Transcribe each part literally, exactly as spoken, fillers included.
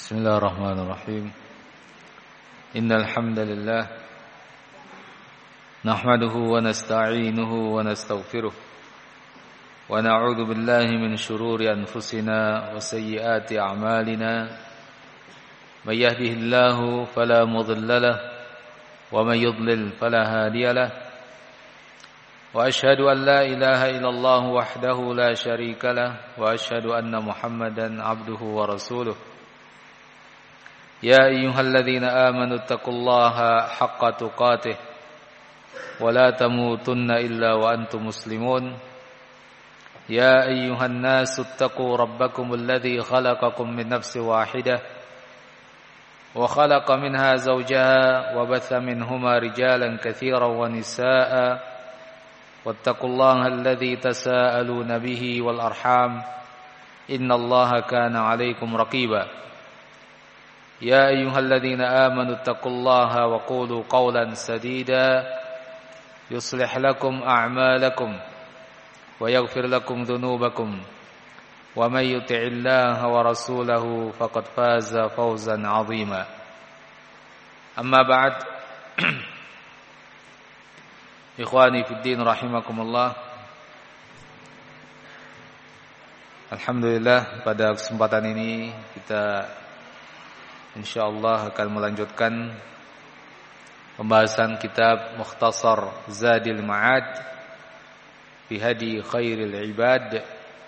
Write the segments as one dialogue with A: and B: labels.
A: بسم الله الرحمن الرحيم إن الحمد لله نحمده ونستعينه ونستغفره ونعوذ بالله من شرور أنفسنا وسيئات أعمالنا من يهده الله فلا مضل له ومن يضلل فلا هادي له وأشهد أن لا إله إلا الله وحده لا شريك له وأشهد أن محمدا عبده ورسوله يا أيها الذين آمنوا اتقوا الله حق تقاته ولا تموتن إلا وأنتم مسلمون يا أيها الناس اتقوا ربكم الذي خلقكم من نفس واحدة وخلق منها زوجها وبث منهما رجالا كثيرا ونساء واتقوا الله الذي تساءلون به والأرحام إن الله كان عليكم رقيبا يا أيها الذين آمنوا اتقوا الله وقولوا قولا سديدا يصلح لكم أعمالكم ويغفر لكم ذنوبكم ومن يطع الله ورسوله فقد فاز فوزا عظيما أما بعد إخواني في الدين رحمكم الله. Alhamdulillah, pada kesempatan ini kita insyaallah akan melanjutkan pembahasan kitab Mukhtasar Zadil Ma'ad fi Hadi Khairil Ibad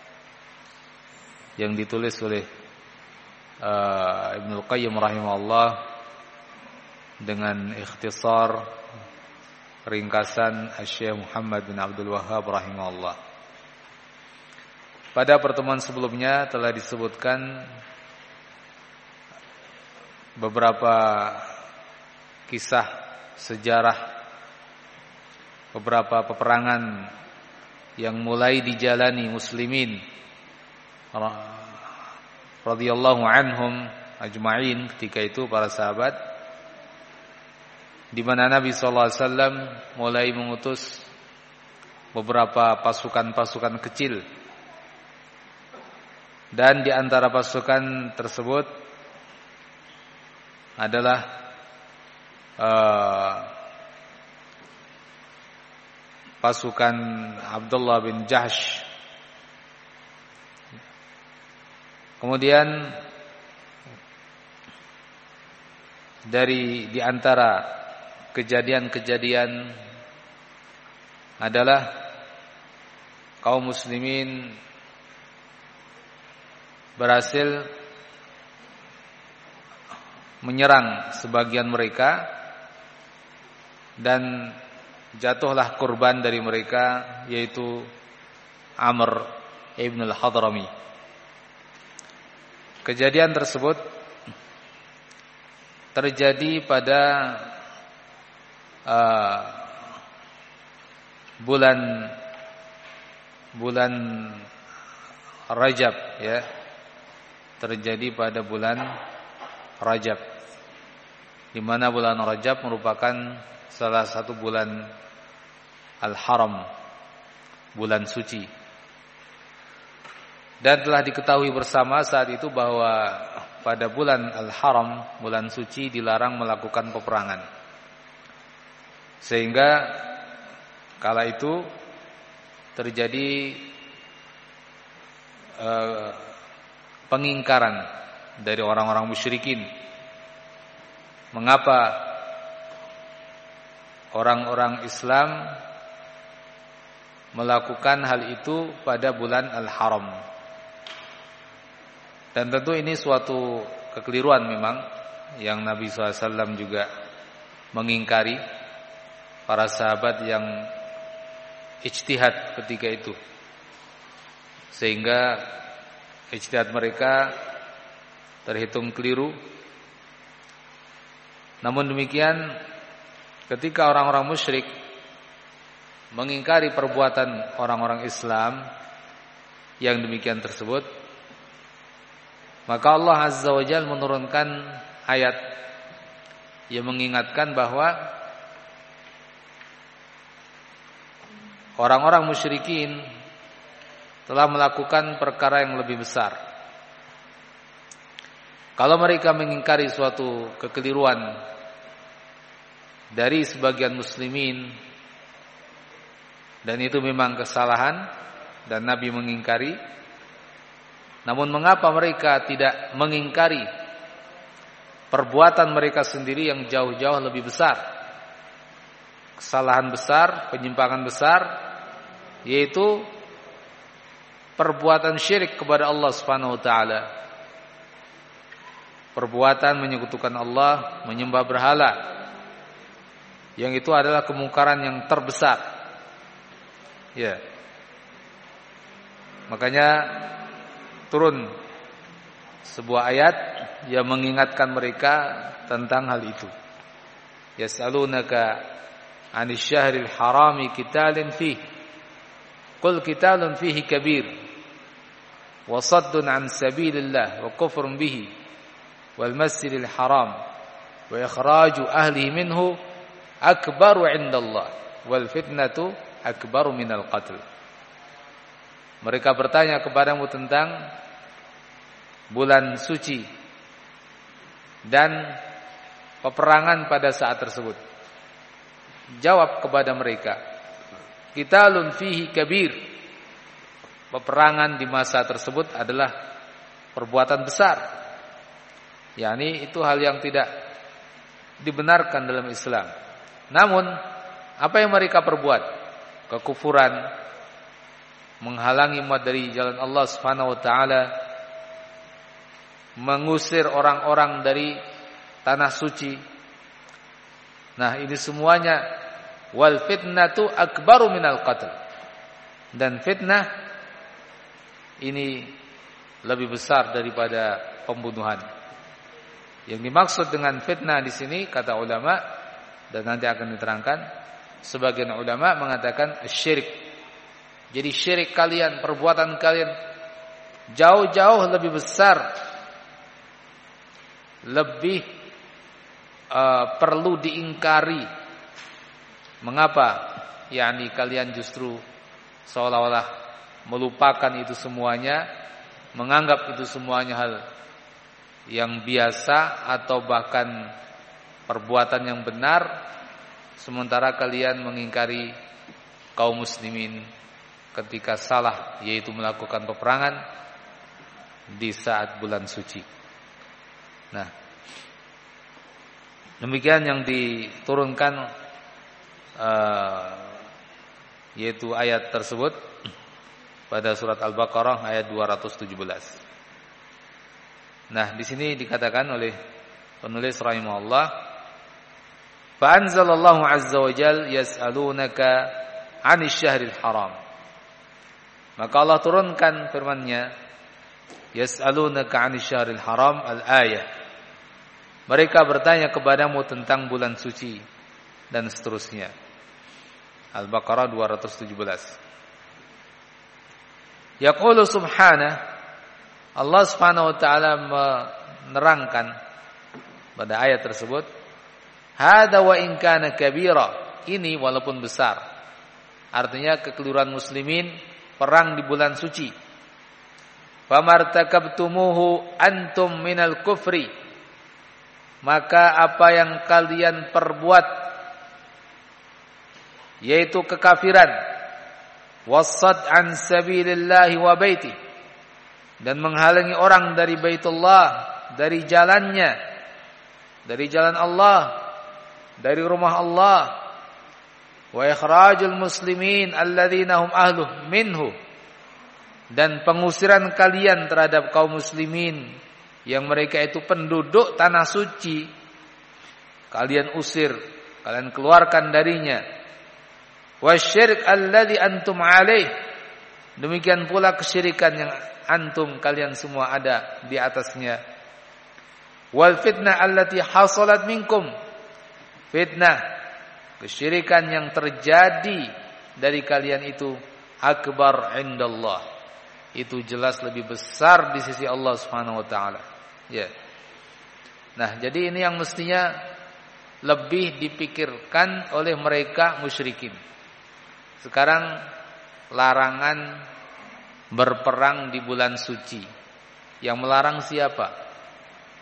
A: yang ditulis oleh uh, Ibnu Qayyim rahimahullah dengan ikhtisar ringkasan Syekh Muhammad bin Abdul Wahhab rahimahullah. Pada pertemuan sebelumnya telah disebutkan beberapa kisah sejarah, beberapa peperangan yang mulai dijalani muslimin radhiyallahu anhum ajma'in ketika itu para sahabat, di mana Nabi sallallahu alaihi wasallam mulai mengutus beberapa pasukan-pasukan kecil, dan di antara pasukan tersebut adalah uh, pasukan Abdullah bin Jahsh. Kemudian dari di antara kejadian-kejadian adalah kaum muslimin berhasil menyerang sebagian mereka dan jatuhlah korban dari mereka, yaitu Amr ibn al-Hadrami. Kejadian tersebut terjadi pada uh, bulan bulan Rajab, ya, terjadi pada bulan Rajab, di mana bulan Rajab merupakan salah satu bulan Al-Haram, bulan suci. Dan telah diketahui bersama saat itu bahwa pada bulan Al-Haram, bulan suci, dilarang melakukan peperangan. Sehingga kala itu terjadi eh, pengingkaran dari orang-orang musyrikin. Mengapa orang-orang Islam melakukan hal itu pada bulan Al-Haram? Dan tentu ini suatu kekeliruan memang, yang Nabi shallallahu alaihi wasallam juga mengingkari para sahabat yang ijtihad ketika itu, sehingga ijtihad mereka terhitung keliru. Namun demikian, ketika orang-orang musyrik mengingkari perbuatan orang-orang Islam yang demikian tersebut, maka Allah Azza wa Jalla menurunkan ayat yang mengingatkan bahwa orang-orang musyrikin telah melakukan perkara yang lebih besar, Kalau mereka mengingkari suatu kekeliruan dari sebagian muslimin dan itu memang kesalahan dan Nabi mengingkari, namun mengapa mereka tidak mengingkari perbuatan mereka sendiri yang jauh-jauh lebih besar, kesalahan besar, penyimpangan besar, yaitu perbuatan syirik kepada Allah Subhanahu wa taala. Perbuatan menyekutukan Allah, menyembah berhala. Yang itu adalah kemungkaran yang terbesar. Ya. Makanya turun sebuah ayat yang mengingatkan mereka tentang hal itu. Yas'alunaka 'anil syahril harami qitalin fihi. Qul qitalun fihi kabir. Wa saddun 'an sabilillah wa kufrun bihi wal masjidil haram wa ikhraju ahlihi minhu akbaru 'indallah wal fitnatu akbaru minal qatl. Mereka bertanya kepadamu tentang bulan suci dan peperangan pada saat tersebut. Jawab kepada mereka, qitalun fihi kabir. Peperangan di masa tersebut adalah perbuatan besar. yakni itu hal yang tidak dibenarkan dalam Islam. Namun apa yang mereka perbuat? Kekufuran, menghalangi umat dari jalan Allah Subhanahu wa taala, mengusir orang-orang dari tanah suci. Nah, ini semuanya wal fitnatu akbaru minal qatl. Dan fitnah ini lebih besar daripada pembunuhan. Yang dimaksud dengan fitnah di sini kata ulama dan nanti akan diterangkan, sebagian ulama mengatakan syirik. Jadi syirik kalian, perbuatan kalian jauh-jauh lebih besar, lebih uh, perlu diingkari. Mengapa? yakni kalian justru seolah-olah melupakan itu semuanya, menganggap itu semuanya hal yang biasa atau bahkan perbuatan yang benar, sementara kalian mengingkari kaum muslimin ketika salah, yaitu melakukan peperangan di saat bulan suci. Nah, demikian yang diturunkan uh, yaitu ayat tersebut pada surat Al-Baqarah ayat dua ratus tujuh belas. Nah, di sini dikatakan oleh penulis rahimahullah, fa anzalallahu azza wa jalla yas'alunaka 'anil syahril haram. Maka Allah turunkan firman-Nya, yas'alunaka 'anil syahril haram al-ayah. Mereka bertanya kepadamu tentang bulan suci dan seterusnya. Al-Baqarah dua ratus tujuh belas. Yaqulu subhanahu, Allah Subhanahu wa taala menerangkan pada ayat tersebut, hadza wa in kana kabira, ini walaupun besar. Artinya kekeliruan muslimin perang di bulan suci. Famartakabtumuhu antum minal kufri, maka apa yang kalian perbuat yaitu kekafiran, wasad an sabilillahi wa baiti, dan menghalangi orang dari Baitullah, dari jalannya, dari jalan Allah, dari rumah Allah, wa ikhrajul muslimin alladzina hum ahluh minhu, dan pengusiran kalian terhadap kaum muslimin yang mereka itu penduduk tanah suci, kalian usir, kalian keluarkan darinya. Wasyirk alladzi antum alaih, demikian pula kesyirikan yang antum kalian semua ada di atasnya. Wal fitnah allati hasalat minkum, fitnah kesyirikan yang terjadi dari kalian itu akbar indallah, itu jelas lebih besar di sisi Allah Subhanahu wa taala. Ya. Nah, jadi ini yang mestinya lebih dipikirkan oleh mereka musyrikin. Sekarang larangan berperang di bulan suci. Yang melarang siapa?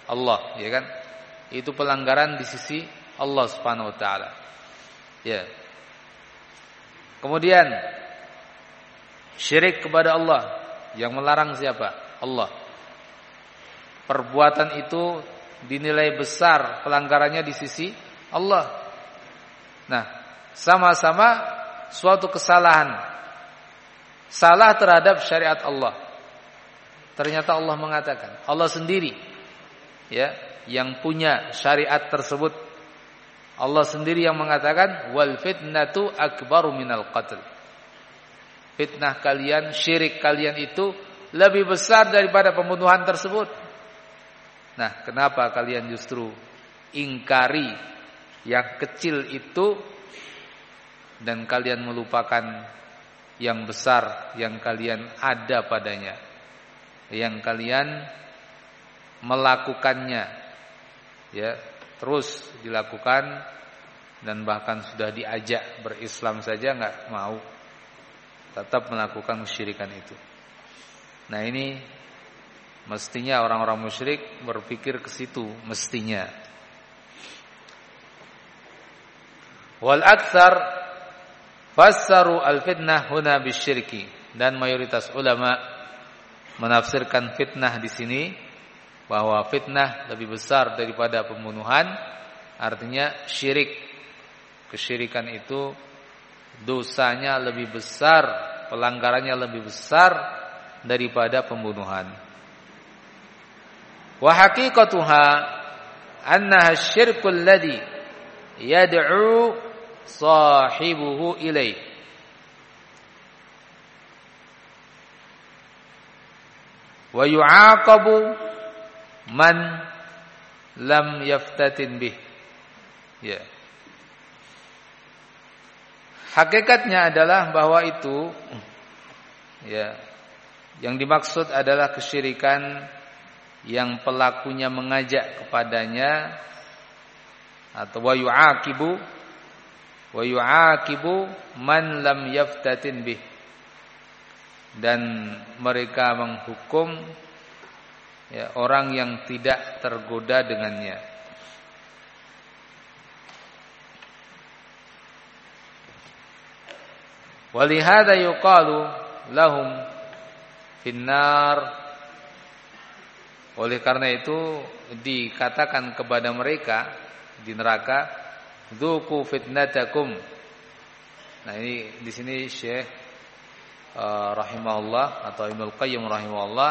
A: Allah, ya kan? Itu pelanggaran di sisi Allah Subhanahu wa taala. Ya. Kemudian syirik kepada Allah, yang melarang siapa? Allah. Perbuatan itu dinilai besar pelanggarannya di sisi Allah. Nah, sama-sama suatu kesalahan, salah terhadap syariat Allah. Ternyata Allah mengatakan, Allah sendiri ya yang punya syariat tersebut. Allah sendiri yang mengatakan, wal fitnatu akbaru minal qatl. Fitnah kalian, syirik kalian itu lebih besar daripada pembunuhan tersebut. Nah, kenapa kalian justru ingkari yang kecil itu dan kalian melupakan yang besar yang kalian ada padanya, yang kalian melakukannya, ya, terus dilakukan dan bahkan sudah diajak berislam saja nggak mau, tetap melakukan kesyirikan itu. Nah, ini mestinya orang-orang musyrik berpikir ke situ, mestinya. Wal aktsar fassaru al-fitnah huna bisyirki, dan mayoritas ulama menafsirkan fitnah di sini bahwa fitnah lebih besar daripada pembunuhan, artinya syirik. Kesyirikan itu dosanya lebih besar, pelanggarannya lebih besar daripada pembunuhan. Wa haqiqatuha annaha syirkul ladzi yad'u sahibuhu ilaih. Wa yu'aqabu man lam yaftatin bih. Ya. Hakikatnya adalah bahwa itu, ya, yang dimaksud adalah kesyirikan yang pelakunya mengajak kepadanya, atau wa yu'aqibu wa yu'aqibu man lam yaftatin bih, dan mereka menghukum, ya, orang yang tidak tergoda dengannya. Walihada yuqalu lahum finnar. Oleh karena itu dikatakan kepada mereka di neraka, dzuqu fitnatakum. Nah, ini di sini Syekh uh, rahimahullah atau Ibnu Qayyim rahimahullah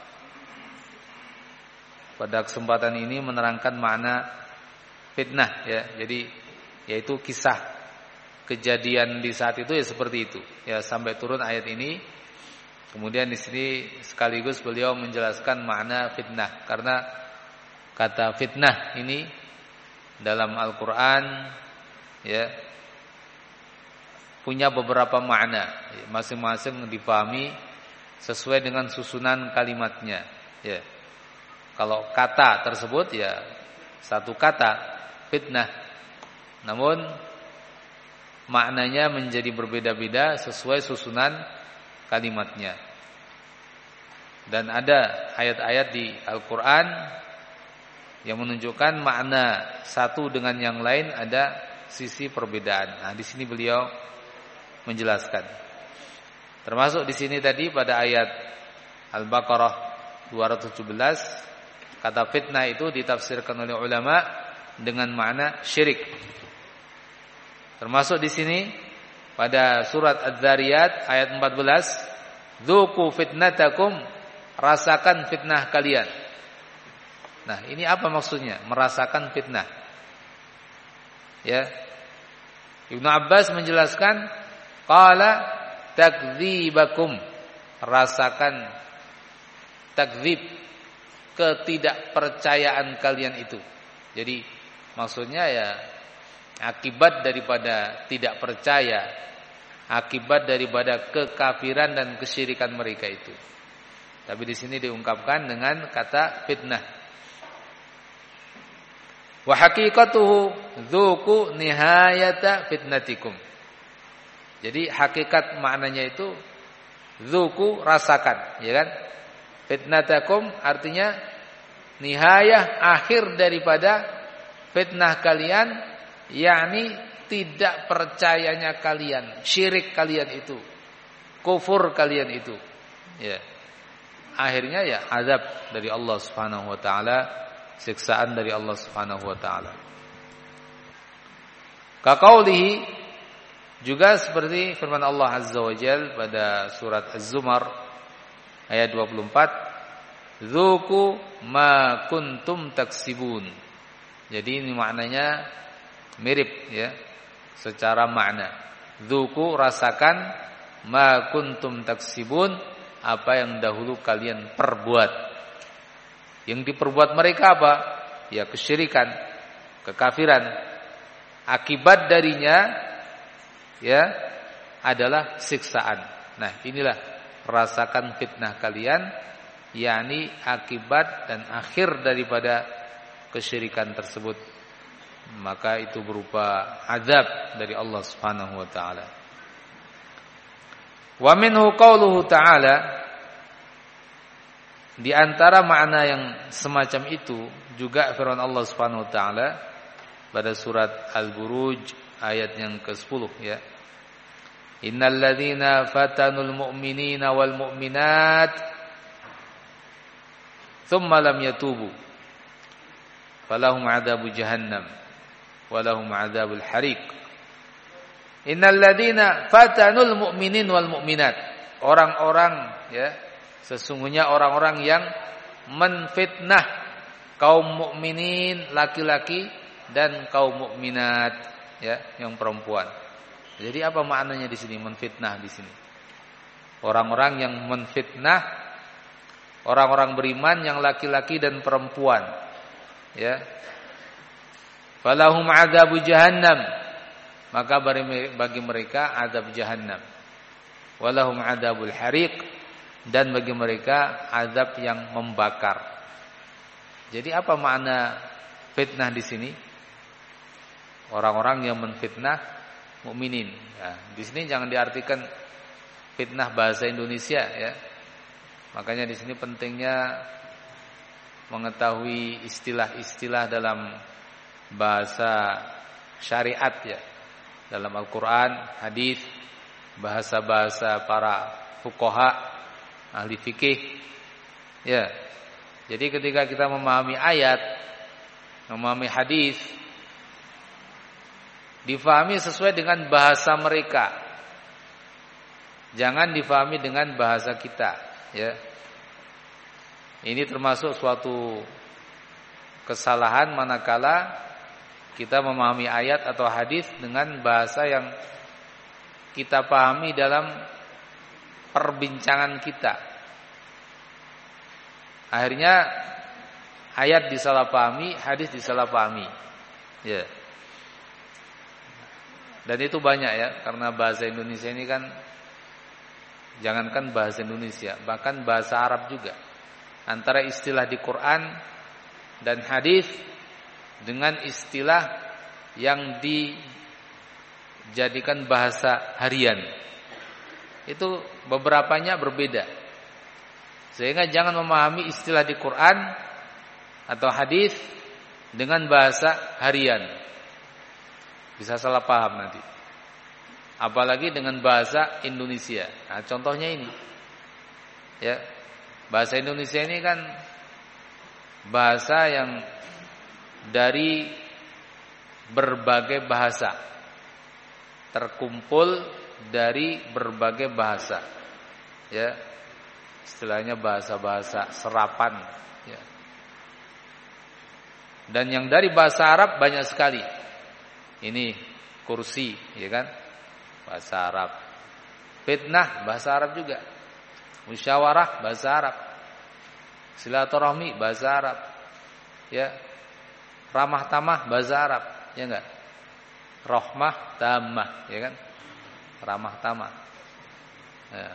A: pada kesempatan ini menerangkan makna fitnah, ya. Jadi yaitu kisah kejadian di saat itu ya seperti itu. Ya, sampai turun ayat ini. Kemudian di sini sekaligus beliau menjelaskan makna fitnah, karena kata fitnah ini dalam Al-Qur'an, ya, punya beberapa makna, masing-masing dipahami sesuai dengan susunan kalimatnya, ya. Kalau kata tersebut ya satu kata fitnah, namun maknanya menjadi berbeda-beda sesuai susunan kalimatnya. Dan ada ayat-ayat di Al-Qur'an yang menunjukkan makna satu dengan yang lain ada sisi perbedaan. Nah, di sini beliau menjelaskan. Termasuk di sini tadi pada ayat Al-Baqarah dua ratus tujuh belas, kata fitnah itu ditafsirkan oleh ulama dengan makna syirik. Termasuk di sini pada surat Az-Zariyat ayat empat belas, dzuqu fitnatakum, rasakan fitnah kalian. Nah, ini apa maksudnya? Merasakan fitnah. Ya. Ibnu Abbas menjelaskan, qala takdzibakum, rasakan takdzib, ketidakpercayaan kalian itu. Jadi maksudnya ya akibat daripada tidak percaya, akibat daripada kekafiran dan kesyirikan mereka itu. Tapi di sini diungkapkan dengan kata fitnah. Wa haqiqatuhu dzuqu nihayata fitnatikum. Jadi hakikat maknanya itu dzuqu, rasakan, ya kan? Fitnatakum artinya nihayah akhir daripada fitnah kalian, yakni tidak percayanya kalian, syirik kalian itu, kufur kalian itu. Ya. Akhirnya ya azab dari Allah Subhanahu wa taala, siksaan dari Allah Subhanahu wa taala. Kaqaulihi, juga seperti firman Allah Azza wa Jalla pada surat Az-Zumar ayat dua puluh empat, "Dzuqu ma kuntum taksibun." Jadi ini maknanya mirip ya secara makna. Dzuqu, rasakan, ma kuntum taksibun, apa yang dahulu kalian perbuat. Yang diperbuat mereka apa? Ya kesyirikan, kekafiran. Akibat darinya ya adalah siksaan. Nah, inilah rasakan fitnah kalian, yakni akibat dan akhir daripada kesyirikan tersebut. Maka itu berupa azab dari Allah Subhanahu wa taala. Wa minhu qauluhu ta'ala, di antara makna yang semacam itu juga firman Allah Subhanahu wa taala pada surat Al-Buruj ayat yang kesepuluh ya. Innal ladzina fatanul mu'minina wal mu'minat thumma lam yatubu falahum 'adzabu jahannam wa lahum 'adzabul hariq. Innal ladzina fatanul mu'minin wal mu'minat, orang-orang ya, sesungguhnya orang-orang yang menfitnah kaum mukminin laki-laki dan kaum mukminat ya, yang perempuan. Jadi apa maknanya di sini menfitnah di sini? Orang-orang yang menfitnah orang-orang beriman yang laki-laki dan perempuan. Ya. Falahum 'adzabu jahannam, maka bagi mereka azab jahannam. Walahum 'adzabul hariq, dan bagi mereka azab yang membakar. Jadi apa makna fitnah di sini? Orang-orang yang menfitnah mukminin. Nah, di sini jangan diartikan fitnah bahasa Indonesia ya. Makanya di sini pentingnya mengetahui istilah-istilah dalam bahasa syariat ya. Dalam Al-Qur'an, hadis, bahasa-bahasa para fuqaha, ahli fikih. Ya. Jadi ketika kita memahami ayat, memahami hadis, difahami sesuai dengan bahasa mereka. Jangan difahami dengan bahasa kita, ya. Ini termasuk suatu kesalahan manakala kita memahami ayat atau hadis dengan bahasa yang kita pahami dalam perbincangan kita. Akhirnya ayat disalahpahami, hadis disalahpahami. Ya. Dan itu banyak ya, karena bahasa Indonesia ini kan jangankan bahasa Indonesia, bahkan bahasa Arab juga. Antara istilah di Quran dan hadis dengan istilah yang dijadikan bahasa harian, itu beberapanya berbeda. Sehingga jangan memahami istilah di Quran atau hadis dengan bahasa harian. Bisa salah paham nanti. Apalagi dengan bahasa Indonesia. Nah, contohnya ini. Ya. Bahasa Indonesia ini kan bahasa yang dari berbagai bahasa. Terkumpul dari berbagai bahasa. Ya. Istilahnya bahasa-bahasa serapan, ya. Dan yang dari bahasa Arab banyak sekali. Ini kursi, ya kan? Bahasa Arab. Fitnah bahasa Arab juga. Musyawarah bahasa Arab. Silaturahmi bahasa Arab. Ya. Ramah tamah bahasa Arab, ya enggak? Rahmah tamah, ya kan? Ramah tamah. Ya.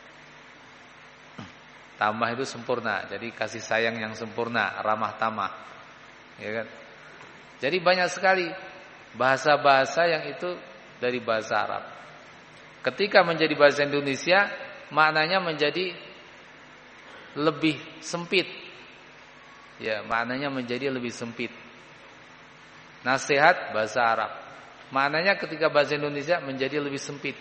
A: Tamah itu sempurna, jadi kasih sayang yang sempurna, ramah tamah. Ya kan? Jadi banyak sekali bahasa-bahasa yang itu dari bahasa Arab. Ketika menjadi bahasa Indonesia, maknanya menjadi lebih sempit. ya maknanya menjadi lebih sempit. Nasihat bahasa Arab, maknanya ketika bahasa Indonesia menjadi lebih sempit.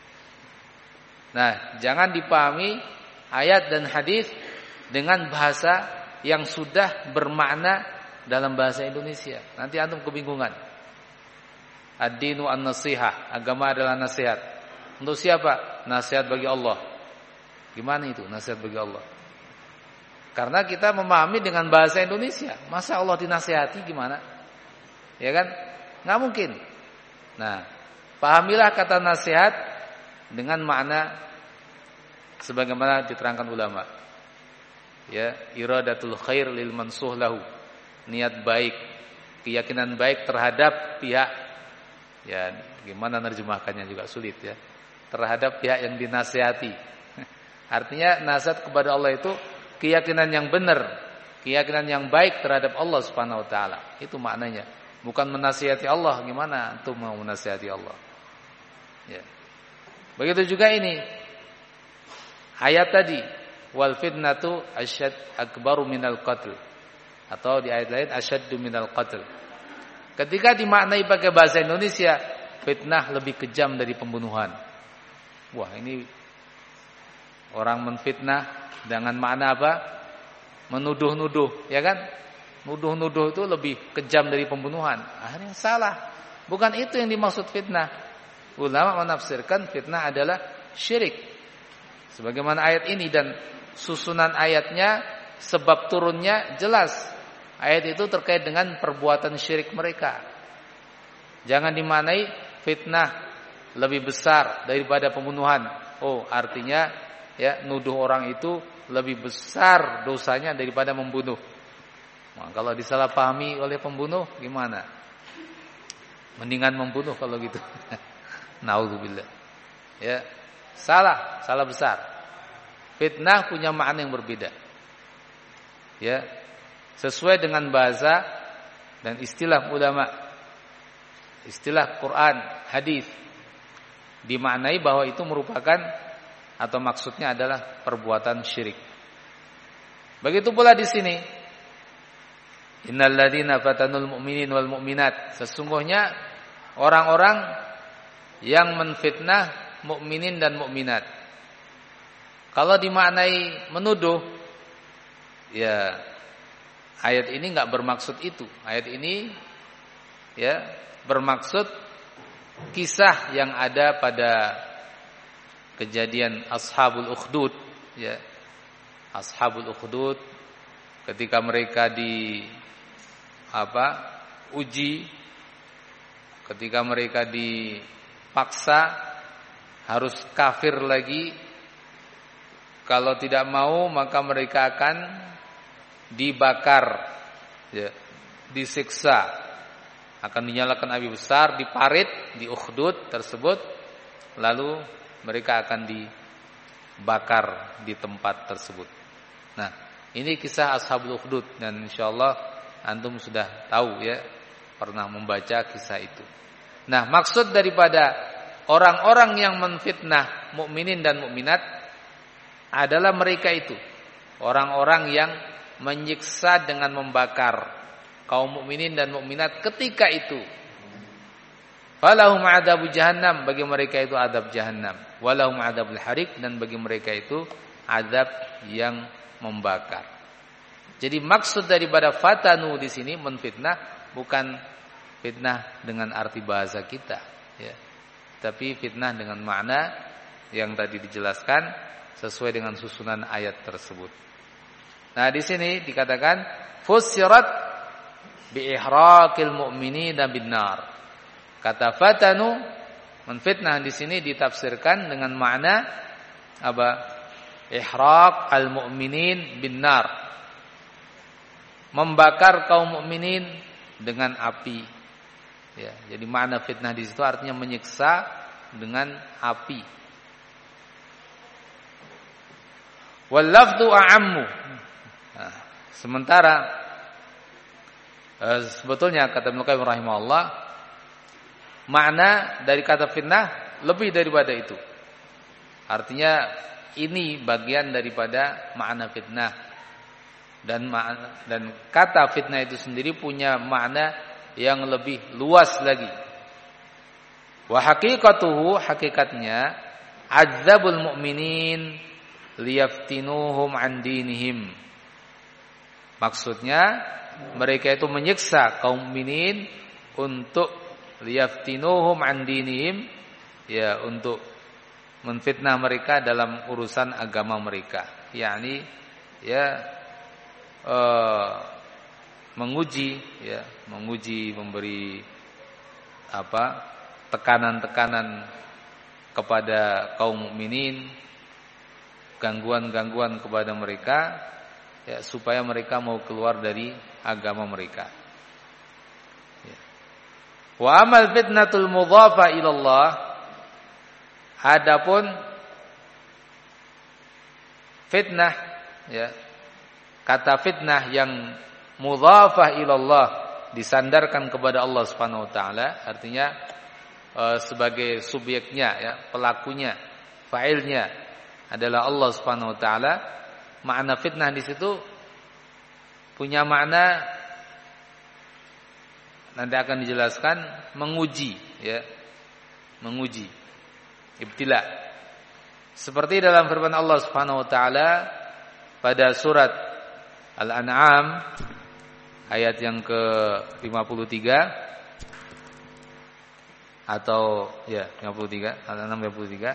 A: Nah, jangan dipahami ayat dan hadis dengan bahasa yang sudah bermakna dalam bahasa Indonesia. Nanti antum kebingungan. Ad-dinu an-nasihah, agama adalah nasihat. Untuk siapa? Nasihat bagi Allah. Gimana itu nasihat bagi Allah? Karena kita memahami dengan bahasa Indonesia. Masa Allah dinasihati gimana? Ya kan? Nggak mungkin. Nah, pahamilah kata nasihat dengan makna sebagaimana diterangkan ulama. Ya, iradatul khair lil mansuh lahu. Niat baik, keyakinan baik terhadap pihak, ya gimana nerjemahkannya juga sulit ya. Terhadap pihak yang dinasihati. Artinya nasihat kepada Allah itu keyakinan yang benar, keyakinan yang baik terhadap Allah Subhanahu wa taala. Itu maknanya. Bukan menasihati Allah, gimana antum mau menasihati Allah? Ya. Begitu juga ini. Ayat tadi, wal fitnatu asyad akbaru minal qatl. Atau di ayat lain asyaddu minal qatl. Ketika dimaknai pakai bahasa Indonesia, fitnah lebih kejam dari pembunuhan. Wah, ini orang menfitnah dengan makna apa? Menuduh-nuduh, ya kan? Nuduh-nuduh itu lebih kejam dari pembunuhan. Akhirnya salah. Bukan itu yang dimaksud fitnah. Ulama menafsirkan fitnah adalah syirik. Sebagaimana ayat ini dan susunan ayatnya, sebab turunnya jelas. Ayat itu terkait dengan perbuatan syirik mereka. Jangan dimaknai fitnah lebih besar daripada pembunuhan. Oh, artinya ya nuduh orang itu lebih besar dosanya daripada membunuh. Nah, kalau disalahpahami oleh pembunuh gimana? Mendingan membunuh kalau gitu. Naudzubillah. Ya, salah, salah besar. Fitnah punya makna yang berbeda. Ya, sesuai dengan bahasa dan istilah ulama, istilah Quran, hadis, dimaknai bahwa itu merupakan atau maksudnya adalah perbuatan syirik. Begitu pula di sini. Innal ladzina fatanul mu'minin wal mu'minat. Sesungguhnya orang-orang yang menfitnah mukminin dan mukminat. Kalau dimaknai menuduh, ya ayat ini enggak bermaksud itu. Ayat ini ya bermaksud kisah yang ada pada kejadian Ashabul Ukhdud, ya. Ashabul Ukhdud ketika mereka di apa? uji, ketika mereka dipaksa harus kafir lagi. Kalau tidak mau maka mereka akan dibakar, ya, disiksa. Akan dinyalakan api besar di parit di Ukhdud tersebut, lalu mereka akan dibakar di tempat tersebut. Nah, ini kisah Ashabul Ukhdud dan insyaallah antum sudah tahu ya, pernah membaca kisah itu. Nah, maksud daripada orang-orang yang menfitnah mukminin dan mukminat adalah mereka itu, orang-orang yang menyiksa dengan membakar kaum mukminin dan mukminat ketika itu. Falahum adabu jahannam, bagi mereka itu adab jahannam. Walahum adabul harik, dan bagi mereka itu adab yang membakar. Jadi maksud daripada fatanu di sini menfitnah bukan fitnah dengan arti bahasa kita, ya. Tapi fitnah dengan makna yang tadi dijelaskan sesuai dengan susunan ayat tersebut. Nah, di sini dikatakan fussirat bi ihraqil mu'minina binnar. Kata fatanu menfitnah di sini ditafsirkan dengan makna apa? Ihraq al-mu'minin binnar. Membakar kaum mukminin dengan api. Ya, jadi makna fitnah di situ artinya menyiksa dengan api. Wal lafdhu a'ammu. Nah, sementara eh, sebetulnya kata Ibnu Qayyim rahimahullah, makna dari kata fitnah lebih daripada itu. Artinya ini bagian daripada makna fitnah. Dan makna, dan kata fitnah itu sendiri punya makna yang lebih luas lagi. Wa haqiqatuhu, hakikatnya adzabul mu'minin liyaftinuhum an dinihim. Maksudnya mereka itu menyiksa kaum mukminin untuk liyaftinuhum an dinihim, ya, untuk menfitnah mereka dalam urusan agama mereka, yakni ya Uh, menguji, ya, menguji, memberi apa tekanan-tekanan kepada kaum mukminin, gangguan-gangguan kepada mereka, ya, supaya mereka mau keluar dari agama mereka. Ya. Wa amal fitnatul mudhafa ilallah, adapun fitnah, ya, kata fitnah yang mudhafah ilallah, disandarkan kepada Allah Subhanahu wa taala, artinya e, sebagai subjeknya, ya, pelakunya, fa'ilnya adalah Allah Subhanahu wa taala. Makna fitnah di situ punya makna, nanti akan dijelaskan, menguji, ya, menguji, ibtila. Seperti dalam firman Allah Subhanahu wa taala pada surat Al-An'am ayat yang ke lima puluh tiga atau ya lima puluh tiga, Al-An'am lima puluh tiga.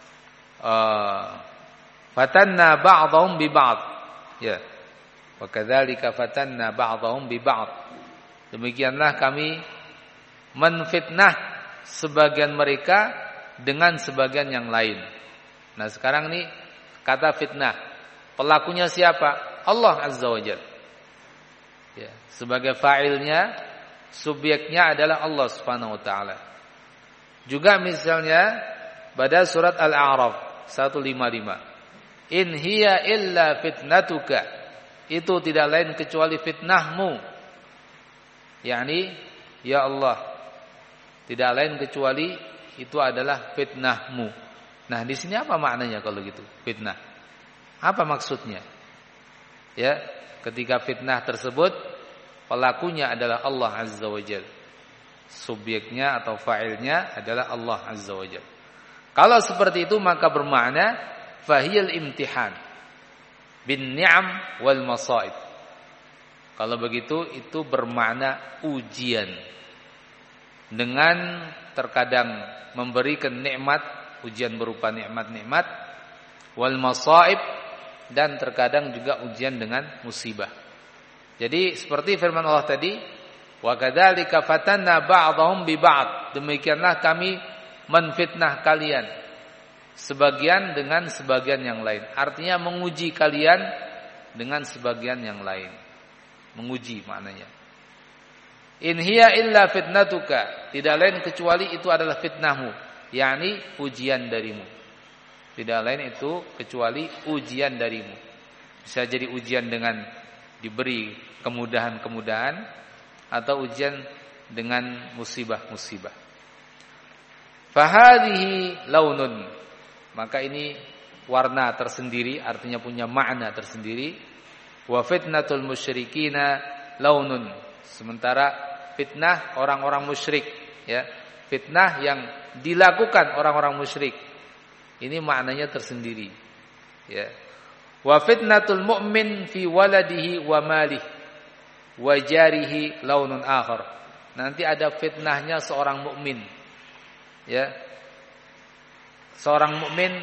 A: Uh, fatanna ba'dhum bi ba'd. Ya. Wa kadzalika fatanna ba'dhum bi ba'd. Demikianlah kami menfitnah sebagian mereka dengan sebagian yang lain. Nah, sekarang nih kata fitnah, pelakunya siapa? Allah Azza wa Jalla. Ya, sebagai fa'ilnya, subjeknya adalah Allah Subhanahu wa taala. Juga misalnya pada surat Al-A'raf seratus lima puluh lima. In hiya illa fitnatuka. Itu tidak lain kecuali fitnahmu. yakni ya Allah, tidak lain kecuali itu adalah fitnahmu. Nah, di sini apa maknanya kalau gitu? Fitnah. Apa maksudnya? Ya, ketika fitnah tersebut pelakunya adalah Allah Azza wa Jalla. Subjeknya atau fa'ilnya adalah Allah Azza wa Jalla. Kalau seperti itu maka bermakna fahiyal imtihan bin ni'am wal masaib. Kalau begitu itu bermakna ujian. Dengan terkadang memberikan nikmat, ujian berupa nikmat-nikmat, wal masaib, dan terkadang juga ujian dengan musibah. Jadi seperti firman Allah tadi, wa kadzalika fatanna ba'dahum bi ba'd. Demikianlah kami menfitnah kalian sebagian dengan sebagian yang lain. Artinya menguji kalian dengan sebagian yang lain. Menguji maknanya. In hiya illa fitnatuka. Tidak lain kecuali itu adalah fitnahmu, yakni ujian darimu. Tidak lain itu kecuali ujian darimu. Bisa jadi ujian dengan diberi kemudahan-kemudahan atau ujian dengan musibah-musibah. Fahadhihi launun. Maka ini warna tersendiri, artinya punya makna tersendiri. Wa fitnatul musyrikina launun. Sementara fitnah orang-orang musyrik, ya, fitnah yang dilakukan orang-orang musyrik, ini maknanya tersendiri, ya. Wa fitnatul mu'min fi waladihi wa malihi wa jarihi launun akhar. Nanti ada fitnahnya seorang mukmin, ya. Seorang mukmin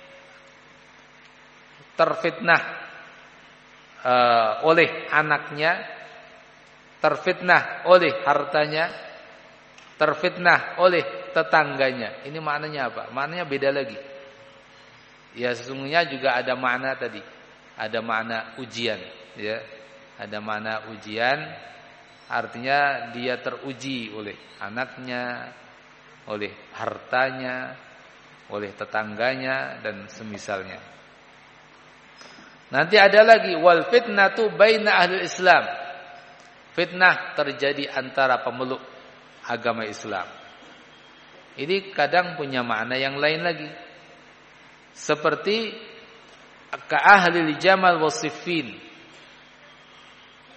A: terfitnah uh, oleh anaknya, terfitnah oleh hartanya, terfitnah oleh tetangganya. Ini maknanya apa? Maknanya beda lagi. Ya, sesungguhnya juga ada makna tadi. Ada makna ujian, ya. Ada makna ujian, artinya dia teruji oleh anaknya, oleh hartanya, oleh tetangganya dan semisalnya. Nanti ada lagi wal fitnatu baina ahli Islam. Fitnah terjadi antara pemeluk agama Islam. Ini kadang punya makna yang lain lagi. Seperti ka ahli jamal wa siffin.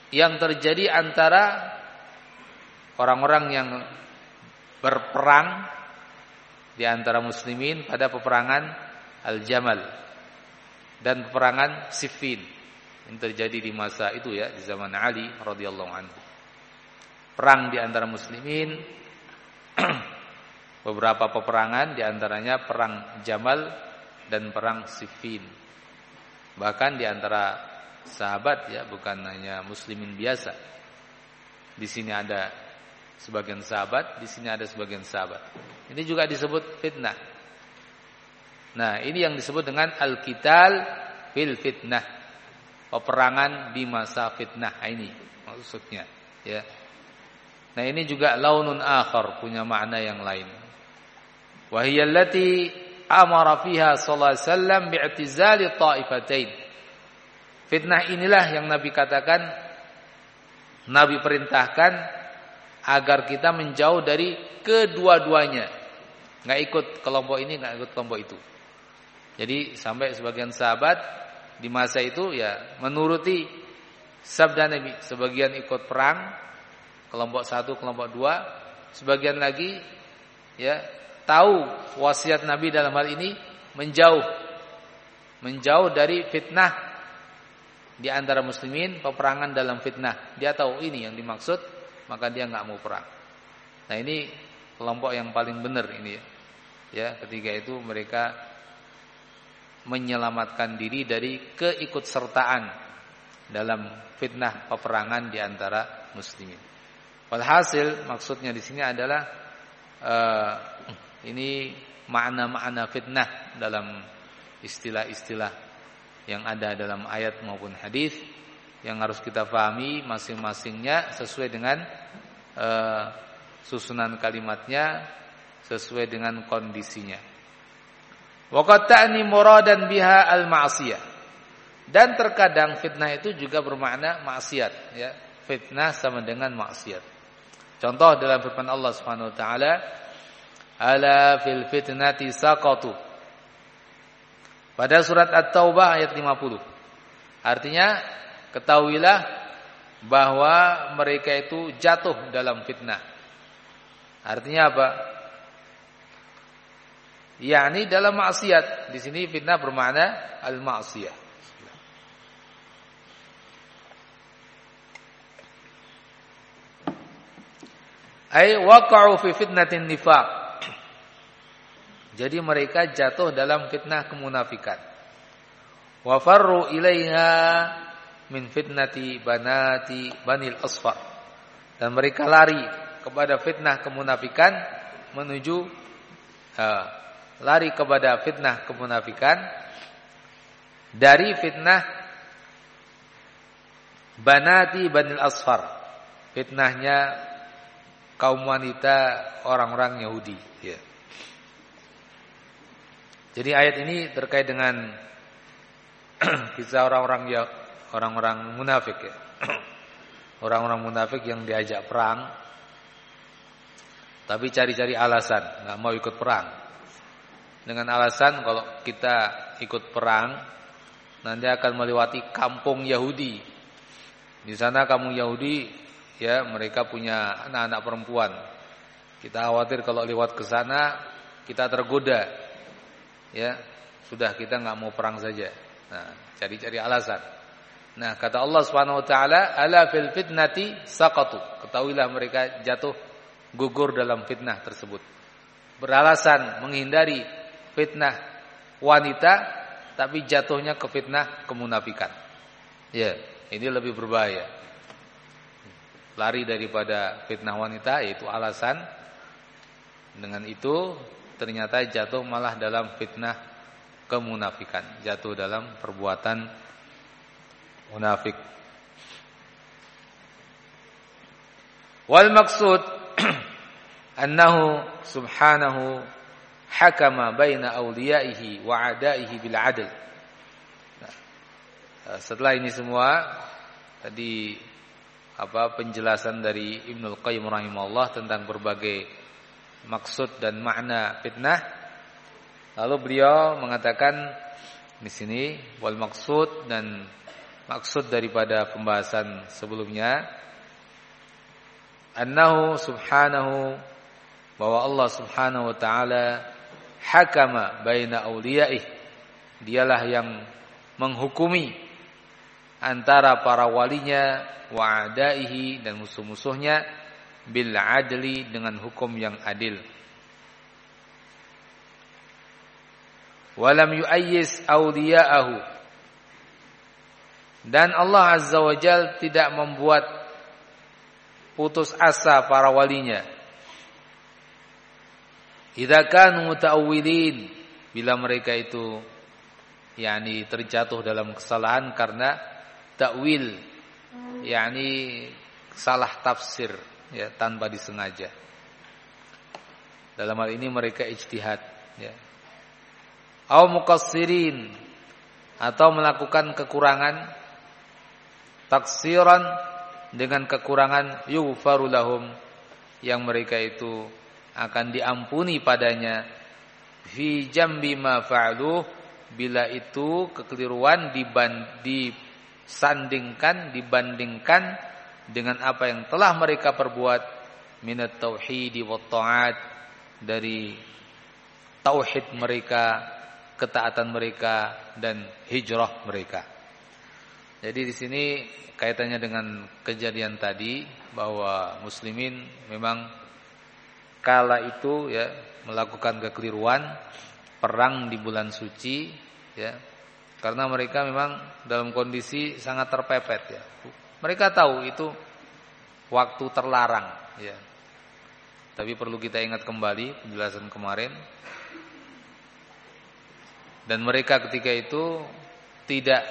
A: yang terjadi antara orang-orang yang berperang di antara muslimin pada peperangan Al-Jamal dan peperangan Siffin yang terjadi di masa itu ya, di zaman Ali radhiyallahu anhu. Perang di antara muslimin, beberapa peperangan di antaranya perang Jamal dan perang Siffin. Bahkan di antara sahabat ya, bukan hanya muslimin biasa. Di sini ada sebagian sahabat, di sini ada sebagian sahabat. Ini juga disebut fitnah. Nah, ini yang disebut dengan al-qital fil fitnah. Peperangan di masa fitnah. Ini maksudnya, ya. Nah, ini juga launun akhar, punya makna yang lain. Wa hiya allati amara fiha sallallahu alaihi wasallam bi'tizali ta'ifatain. Fitnah inilah yang Nabi katakan, Nabi perintahkan agar kita menjauh dari kedua-duanya. Enggak ikut kelompok ini, enggak ikut kelompok itu. Jadi sampai sebagian sahabat di masa itu ya menuruti sabda Nabi, sebagian ikut perang kelompok satu, kelompok dua, sebagian lagi ya tahu wasiat Nabi dalam hal ini menjauh menjauh dari fitnah di antara muslimin, peperangan dalam fitnah. Dia tahu ini yang dimaksud, maka dia enggak mau perang. Nah, ini kelompok yang paling benar ini ya. Ya, ketika itu mereka menyelamatkan diri dari keikutsertaan dalam fitnah peperangan di antara muslimin. Walhasil maksudnya di sini adalah uh, ini makna-makna fitnah dalam istilah-istilah yang ada dalam ayat maupun hadis yang harus kita pahami masing-masingnya sesuai dengan uh, susunan kalimatnya, sesuai dengan kondisinya. Wa qad ta'ni muradan biha al-ma'siyah. Dan terkadang fitnah itu juga bermakna maksiat ya. Fitnah sama dengan maksiat. Contoh dalam firman Allah Subhanahu wa taala, "Ala fil fitnati saqatu." Pada surat At-Taubah ayat lima puluh. Artinya, ketahuilah bahwa mereka itu jatuh dalam fitnah. Artinya apa? yakni dalam maksiat. Di sini fitnah bermakna al-ma'siyah. Ai waqa'u fi fitnatin nifaq. Jadi mereka jatuh dalam fitnah kemunafikan. Wa farru ilaiha min fitnati banati banil asfar. Dan mereka lari kepada fitnah kemunafikan menuju uh, lari kepada fitnah kemunafikan dari fitnah banati banil asfar. Fitnahnya kaum wanita orang-orang Yahudi ya. Jadi ayat ini terkait dengan kisah orang-orang ya, orang-orang munafik ya. Orang-orang munafik yang diajak perang tapi cari-cari alasan, enggak mau ikut perang. Dengan alasan kalau kita ikut perang nanti akan melewati kampung Yahudi. Di sana kampung Yahudi ya, mereka punya anak-anak perempuan. Kita khawatir kalau lewat ke sana kita tergoda. Ya, sudah kita enggak mau perang saja. Nah, cari-cari alasan. Nah, kata Allah Subhanahu wa taala, "Ala fil fitnati saqatu." Ketahuilah mereka jatuh gugur dalam fitnah tersebut. Beralasan menghindari fitnah wanita tapi jatuhnya ke fitnah kemunafikan. Ya, ini lebih berbahaya. Lari daripada fitnah wanita yaitu alasan. Dengan itu ternyata jatuh malah dalam fitnah kemunafikan, jatuh dalam perbuatan munafik. Wal maksud annahu subhanahu hakama baina awliyaihi wa adaihi bil adl. Nah, setelah ini semua tadi apa penjelasan dari Ibnul Qayyim rahimahullah tentang berbagai maksud dan makna fitnah. Lalu beliau mengatakan di sini wal maksud, dan maksud daripada pembahasan sebelumnya, annahu subhanahu, bahwa Allah subhanahu wa ta'ala hakama baina awliyaih, dialah yang menghukumi antara para walinya wa adaihi, dan musuh-musuhnya, bil adli, dengan hukum yang adil. Walam yu'ayyis awliya'ahu, dan Allah azza wa jal tidak membuat putus asa para walinya. Idza kanu muta'awwilin, bila mereka itu yakni terjatuh dalam kesalahan karena takwil, yakni salah tafsir, ya, tanpa disengaja. Dalam hal ini mereka ijtihad, ya. Au muqassirin, atau melakukan kekurangan, taksiran, dengan kekurangan, yughfaru lahum, yang mereka itu akan diampuni padanya, fi jambi ma fa'aluh, bila itu kekeliruan diban, disandingkan, dibandingkan dengan apa yang telah mereka perbuat, minat tauhidi wa ta'at, dari tauhid mereka, ketaatan mereka, dan hijrah mereka. Jadi di sini kaitannya dengan kejadian tadi, bahwa muslimin memang kala itu, ya, melakukan kekeliruan perang di bulan suci, ya, karena mereka memang dalam kondisi sangat terpepet, ya. Mereka tahu itu waktu terlarang, ya. Tapi perlu kita ingat kembali penjelasan kemarin. Dan mereka ketika itu tidak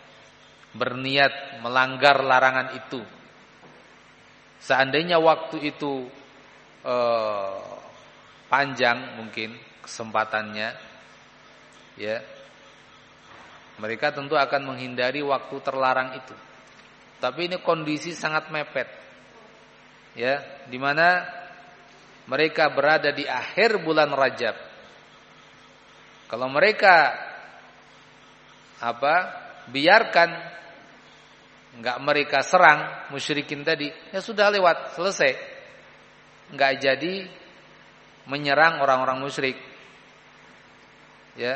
A: berniat melanggar larangan itu. Seandainya waktu itu eh, panjang mungkin kesempatannya, ya, mereka tentu akan menghindari waktu terlarang itu. Tapi ini kondisi sangat mepet, ya, di mana mereka berada di akhir bulan Rajab. Kalau mereka apa biarkan, enggak mereka serang musyrikin tadi, ya sudah lewat, selesai. Enggak jadi menyerang orang-orang musyrik. Ya.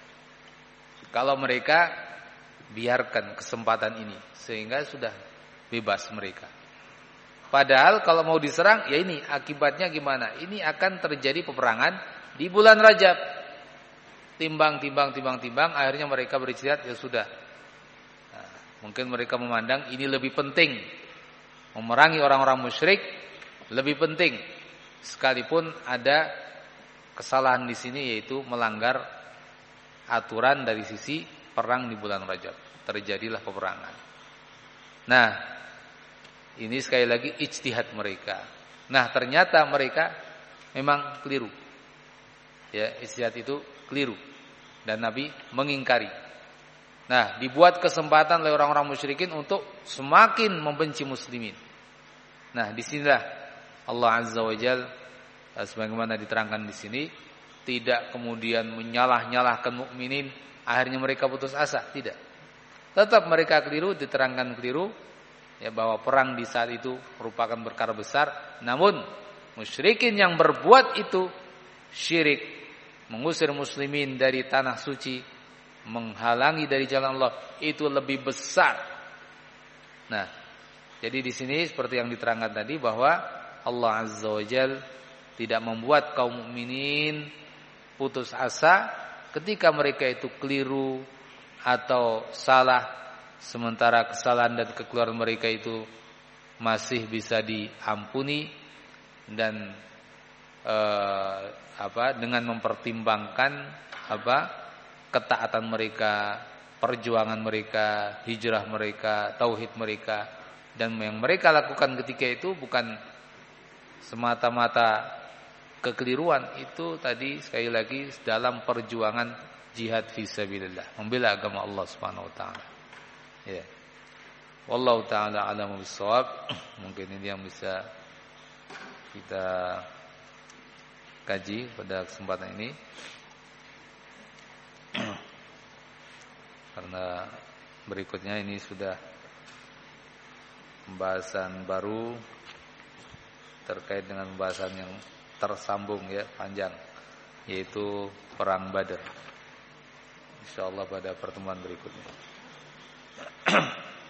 A: Kalau mereka biarkan kesempatan ini, sehingga sudah bebas mereka. Padahal kalau mau diserang, ya ini akibatnya gimana? Ini akan terjadi peperangan di bulan Rajab. Timbang, timbang, timbang, timbang, akhirnya mereka beristirahat, ya sudah. Nah, mungkin mereka memandang ini lebih penting, memerangi orang-orang musyrik lebih penting, sekalipun ada kesalahan di sini, yaitu melanggar aturan dari sisi perang di bulan Rajab. Terjadilah peperangan. Nah, ini sekali lagi ijtihad mereka. Nah, ternyata mereka memang keliru. Ya, ijtihad itu keliru, dan Nabi mengingkari. Nah, dibuat kesempatan oleh orang-orang musyrikin untuk semakin membenci muslimin. Nah, disinilah Allah Azza wa Jalla, sebagaimana diterangkan di sini, tidak kemudian menyalah-nyalahkan mukminin, akhirnya mereka putus asa, tidak. Tetap mereka keliru, diterangkan keliru, ya, bahwa perang di saat itu merupakan perkara besar. Namun musyrikin yang berbuat itu syirik, mengusir muslimin dari tanah suci, menghalangi dari jalan Allah, itu lebih besar. Nah, jadi di sini seperti yang diterangkan tadi, bahwa Allah Azza wa Jalla tidak membuat kaum mukminin putus asa ketika mereka itu keliru atau salah, sementara kesalahan dan kekeliruan mereka itu masih bisa diampuni, dan eh, apa dengan mempertimbangkan apa ketaatan mereka, perjuangan mereka, hijrah mereka, tauhid mereka, dan yang mereka lakukan ketika itu bukan semata-mata kekeliruan, itu tadi sekali lagi dalam perjuangan jihad fisabilillah, membela agama Allah Subhanahu wa taala. Ya. Wallahu taala a'lamu bissawab. Mungkin ini yang bisa kita kaji pada kesempatan ini. Karena berikutnya ini sudah pembahasan baru terkait dengan pembahasan yang tersambung ya, panjang, yaitu perang Badar. Insyaallah pada pertemuan berikutnya.